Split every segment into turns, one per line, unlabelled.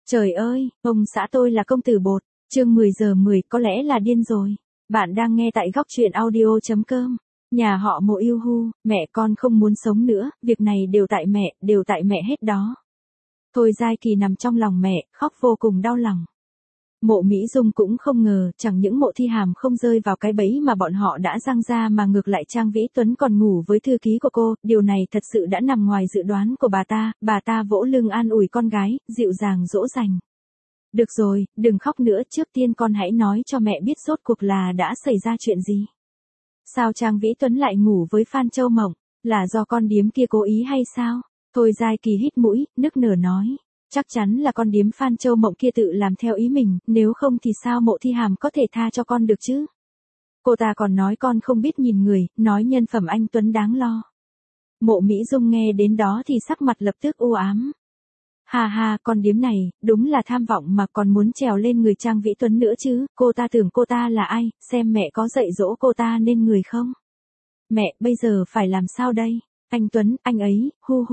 Trời ơi, ông xã tôi là công tử bột, chương 10 giờ 10 có lẽ là điên rồi. Bạn đang nghe tại góc truyện audio.com. Nhà họ Mộ yêu hu, mẹ con không muốn sống nữa, việc này đều tại mẹ hết đó. Thôi Giai Kỳ nằm trong lòng mẹ, khóc vô cùng đau lòng. Mộ Mỹ Dung cũng không ngờ, chẳng những Mộ Thi Hàm không rơi vào cái bẫy mà bọn họ đã giăng ra mà ngược lại Trang Vĩ Tuấn còn ngủ với thư ký của cô, điều này thật sự đã nằm ngoài dự đoán của bà ta vỗ lưng an ủi con gái, dịu dàng dỗ dành. Được rồi, đừng khóc nữa, trước tiên con hãy nói cho mẹ biết rốt cuộc là đã xảy ra chuyện gì. Sao Trang Vĩ Tuấn lại ngủ với Phan Châu Mộng, là do con điếm kia cố ý hay sao? Thôi Giai Kỳ hít mũi, nức nở nói. Chắc chắn là con điếm Phan Châu Mộng kia tự làm theo ý mình, nếu không thì sao Mộ Thi Hàm có thể tha cho con được chứ? Cô ta còn nói con không biết nhìn người, nói nhân phẩm anh Tuấn đáng lo. Mộ Mỹ Dung nghe đến đó thì sắc mặt lập tức u ám. Ha ha, con điếm này, đúng là tham vọng mà còn muốn trèo lên người Trang Vĩ Tuấn nữa chứ, cô ta tưởng cô ta là ai, xem mẹ có dạy dỗ cô ta nên người không? Mẹ, bây giờ phải làm sao đây? Anh Tuấn, anh ấy,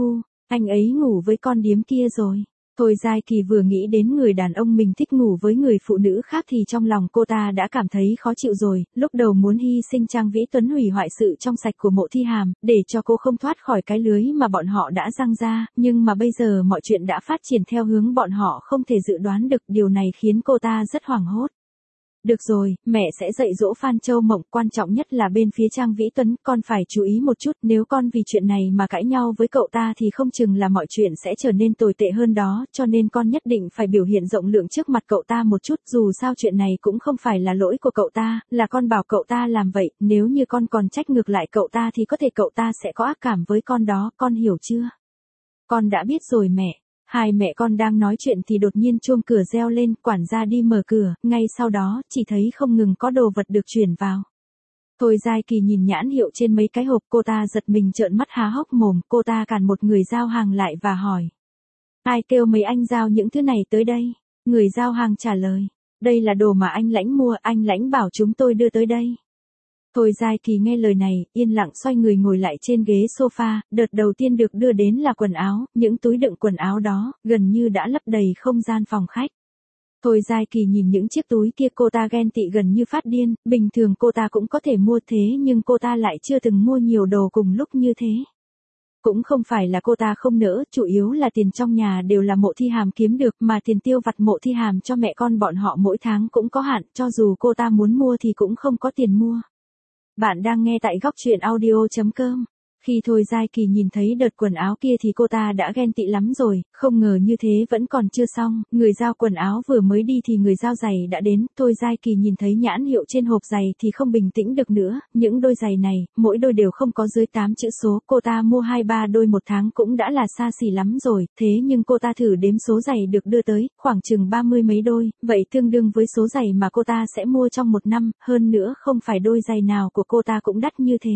anh ấy ngủ với con điếm kia rồi. Thôi Giai Kỳ vừa nghĩ đến người đàn ông mình thích ngủ với người phụ nữ khác thì trong lòng cô ta đã cảm thấy khó chịu rồi, lúc đầu muốn hy sinh Trang Vĩ Tuấn hủy hoại sự trong sạch của Mộ Thi Hàm, để cho cô không thoát khỏi cái lưới mà bọn họ đã giăng ra, nhưng mà bây giờ mọi chuyện đã phát triển theo hướng bọn họ không thể dự đoán được, điều này khiến cô ta rất hoảng hốt. Được rồi, mẹ sẽ dạy dỗ Phan Châu Mộng, quan trọng nhất là bên phía Trang Vĩ Tuấn, con phải chú ý một chút, nếu con vì chuyện này mà cãi nhau với cậu ta thì không chừng là mọi chuyện sẽ trở nên tồi tệ hơn đó, cho nên con nhất định phải biểu hiện rộng lượng trước mặt cậu ta một chút, dù sao chuyện này cũng không phải là lỗi của cậu ta, là con bảo cậu ta làm vậy, nếu như con còn trách ngược lại cậu ta thì có thể cậu ta sẽ có ác cảm với con đó, con hiểu chưa? Con đã biết rồi mẹ. Hai mẹ con đang nói chuyện thì đột nhiên chuông cửa reo lên, quản gia đi mở cửa, ngay sau đó, chỉ thấy không ngừng có đồ vật được chuyển vào. Thôi Giai Kỳ nhìn nhãn hiệu trên mấy cái hộp, cô ta giật mình trợn mắt há hốc mồm, cô ta cản một người giao hàng lại và hỏi. Ai kêu mấy anh giao những thứ này tới đây? Người giao hàng trả lời. Đây là đồ mà anh Lãnh mua, anh Lãnh bảo chúng tôi đưa tới đây. Thôi Giai Kỳ nghe lời này, yên lặng xoay người ngồi lại trên ghế sofa, đợt đầu tiên được đưa đến là quần áo, những túi đựng quần áo đó, gần như đã lấp đầy không gian phòng khách. Thôi Giai Kỳ nhìn những chiếc túi kia cô ta ghen tị gần như phát điên, bình thường cô ta cũng có thể mua thế nhưng cô ta lại chưa từng mua nhiều đồ cùng lúc như thế. Cũng không phải là cô ta không nỡ, chủ yếu là tiền trong nhà đều là Mộ Thi Hàm kiếm được mà tiền tiêu vặt Mộ Thi Hàm cho mẹ con bọn họ mỗi tháng cũng có hạn, cho dù cô ta muốn mua thì cũng không có tiền mua. Bạn đang nghe tại góc truyện audio.com. Khi Thôi Giai Kỳ nhìn thấy đợt quần áo kia thì cô ta đã ghen tị lắm rồi, không ngờ như thế vẫn còn chưa xong, người giao quần áo vừa mới đi thì người giao giày đã đến, Thôi Giai Kỳ nhìn thấy nhãn hiệu trên hộp giày thì không bình tĩnh được nữa, những đôi giày này, mỗi đôi đều không có dưới 8 chữ số, cô ta mua 2-3 đôi một tháng cũng đã là xa xỉ lắm rồi, thế nhưng cô ta thử đếm số giày được đưa tới, khoảng chừng 30 mấy đôi, vậy tương đương với số giày mà cô ta sẽ mua trong một năm, hơn nữa không phải đôi giày nào của cô ta cũng đắt như thế.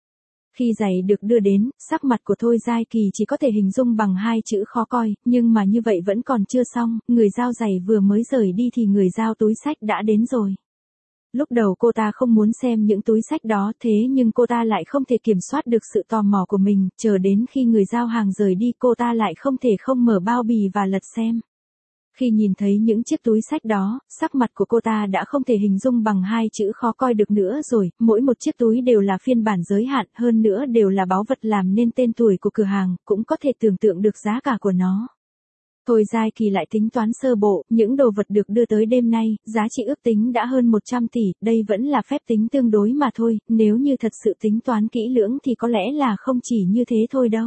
Khi giày được đưa đến, sắc mặt của Thôi Giai Kỳ chỉ có thể hình dung bằng hai chữ khó coi, nhưng mà như vậy vẫn còn chưa xong, người giao giày vừa mới rời đi thì người giao túi xách đã đến rồi. Lúc đầu cô ta không muốn xem những túi xách đó thế nhưng cô ta lại không thể kiểm soát được sự tò mò của mình, chờ đến khi người giao hàng rời đi cô ta lại không thể không mở bao bì và lật xem. Khi nhìn thấy những chiếc túi xách đó, sắc mặt của cô ta đã không thể hình dung bằng hai chữ khó coi được nữa rồi, mỗi một chiếc túi đều là phiên bản giới hạn, hơn nữa đều là báu vật làm nên tên tuổi của cửa hàng, cũng có thể tưởng tượng được giá cả của nó. Thôi Giai Kỳ lại tính toán sơ bộ, những đồ vật được đưa tới đêm nay, giá trị ước tính đã hơn 100 tỷ, đây vẫn là phép tính tương đối mà thôi, nếu như thật sự tính toán kỹ lưỡng thì có lẽ là không chỉ như thế thôi đâu.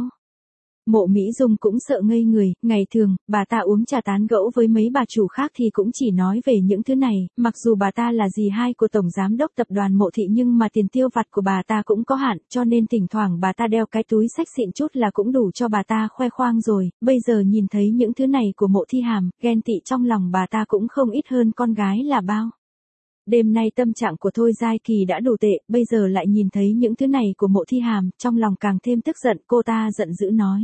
Mộ Mỹ Dung cũng sợ ngây người, ngày thường, bà ta uống trà tán gẫu với mấy bà chủ khác thì cũng chỉ nói về những thứ này, mặc dù bà ta là dì hai của Tổng Giám đốc Tập đoàn Mộ Thị nhưng mà tiền tiêu vặt của bà ta cũng có hạn, cho nên thỉnh thoảng bà ta đeo cái túi xách xịn chút là cũng đủ cho bà ta khoe khoang rồi, bây giờ nhìn thấy những thứ này của Mộ Thi Hàm, ghen tị trong lòng bà ta cũng không ít hơn con gái là bao. Đêm nay tâm trạng của Thôi Giai Kỳ đã đủ tệ, bây giờ lại nhìn thấy những thứ này của Mộ Thi Hàm, trong lòng càng thêm tức giận, cô ta giận dữ nói.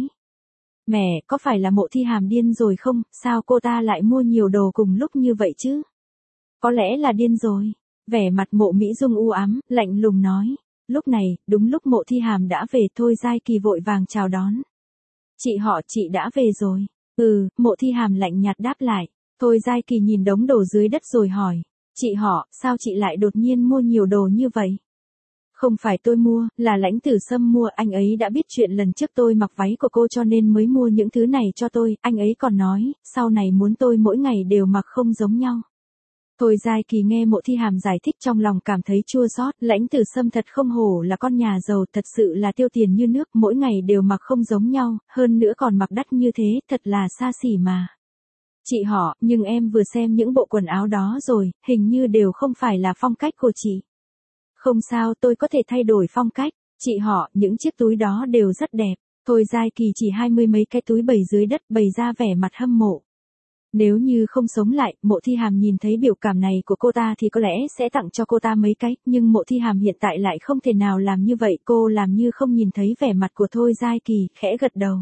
Mẹ, có phải là Mộ Thi Hàm điên rồi không, sao cô ta lại mua nhiều đồ cùng lúc như vậy chứ? Có lẽ là điên rồi. Vẻ mặt Mộ Mỹ Dung u ám, lạnh lùng nói. Lúc này, đúng lúc Mộ Thi Hàm đã về, Thôi Giai Kỳ vội vàng chào đón. Chị đã về rồi. Mộ Thi Hàm lạnh nhạt đáp lại. Thôi Giai Kỳ nhìn đống đồ dưới đất rồi hỏi. Chị họ, sao chị lại đột nhiên mua nhiều đồ như vậy? Không phải tôi mua, là Lãnh Tử Sâm mua, anh ấy đã biết chuyện lần trước tôi mặc váy của cô cho nên mới mua những thứ này cho tôi, anh ấy còn nói, sau này muốn tôi mỗi ngày đều mặc không giống nhau. Thôi Giai Kỳ nghe Mộ Thi Hàm giải thích trong lòng cảm thấy chua xót, Lãnh Tử Sâm thật không hổ là con nhà giàu, thật sự là tiêu tiền như nước, mỗi ngày đều mặc không giống nhau, hơn nữa còn mặc đắt như thế, thật là xa xỉ mà. Chị họ, nhưng em vừa xem những bộ quần áo đó rồi, hình như đều không phải là phong cách của chị. Không sao, tôi có thể thay đổi phong cách. Chị họ, những chiếc túi đó đều rất đẹp. Thôi Giai Kỳ chỉ 20 mấy cái túi bày dưới đất, bày ra vẻ mặt hâm mộ. Nếu như không sống lại, Mộ Thi Hàm nhìn thấy biểu cảm này của cô ta thì có lẽ sẽ tặng cho cô ta mấy cái, nhưng Mộ Thi Hàm hiện tại lại không thể nào làm như vậy, cô làm như không nhìn thấy vẻ mặt của Thôi Giai Kỳ, khẽ gật đầu.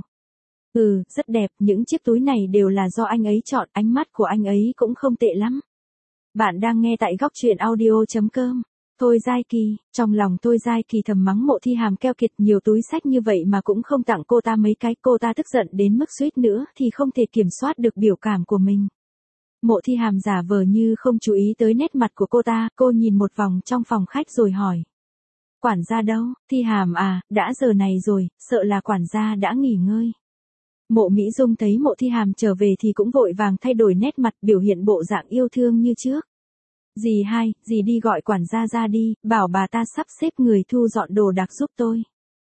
Ừ, rất đẹp, những chiếc túi này đều là do anh ấy chọn, ánh mắt của anh ấy cũng không tệ lắm. Bạn đang nghe tại góc truyện audio.com. Thôi Giai Kỳ, trong lòng Thôi Giai Kỳ thầm mắng Mộ Thi Hàm keo kiệt, nhiều túi xách như vậy mà cũng không tặng cô ta mấy cái, cô ta tức giận đến mức suýt nữa thì không thể kiểm soát được biểu cảm của mình. Mộ Thi Hàm giả vờ như không chú ý tới nét mặt của cô ta, cô nhìn một vòng trong phòng khách rồi hỏi. Quản gia đâu? Thi Hàm à, đã giờ này rồi, sợ là quản gia đã nghỉ ngơi. Mộ Mỹ Dung thấy Mộ Thi Hàm trở về thì cũng vội vàng thay đổi nét mặt, biểu hiện bộ dạng yêu thương như trước. Dì hai, dì đi gọi quản gia ra đi, bảo bà ta sắp xếp người thu dọn đồ đạc giúp tôi.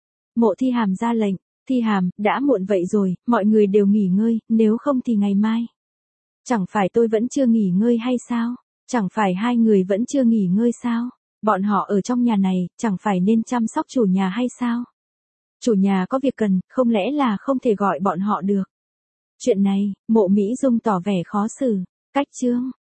Mộ Thi Hàm ra lệnh. Thi Hàm, đã muộn vậy rồi, mọi người đều nghỉ ngơi, nếu không thì ngày mai. Chẳng phải tôi vẫn chưa nghỉ ngơi hay sao? Chẳng phải hai người vẫn chưa nghỉ ngơi sao? Bọn họ ở trong nhà này, chẳng phải nên chăm sóc chủ nhà hay sao? Chủ nhà có việc cần, không lẽ là không thể gọi bọn họ được? Chuyện này, Mộ Mỹ Dung tỏ vẻ khó xử. Cách chương.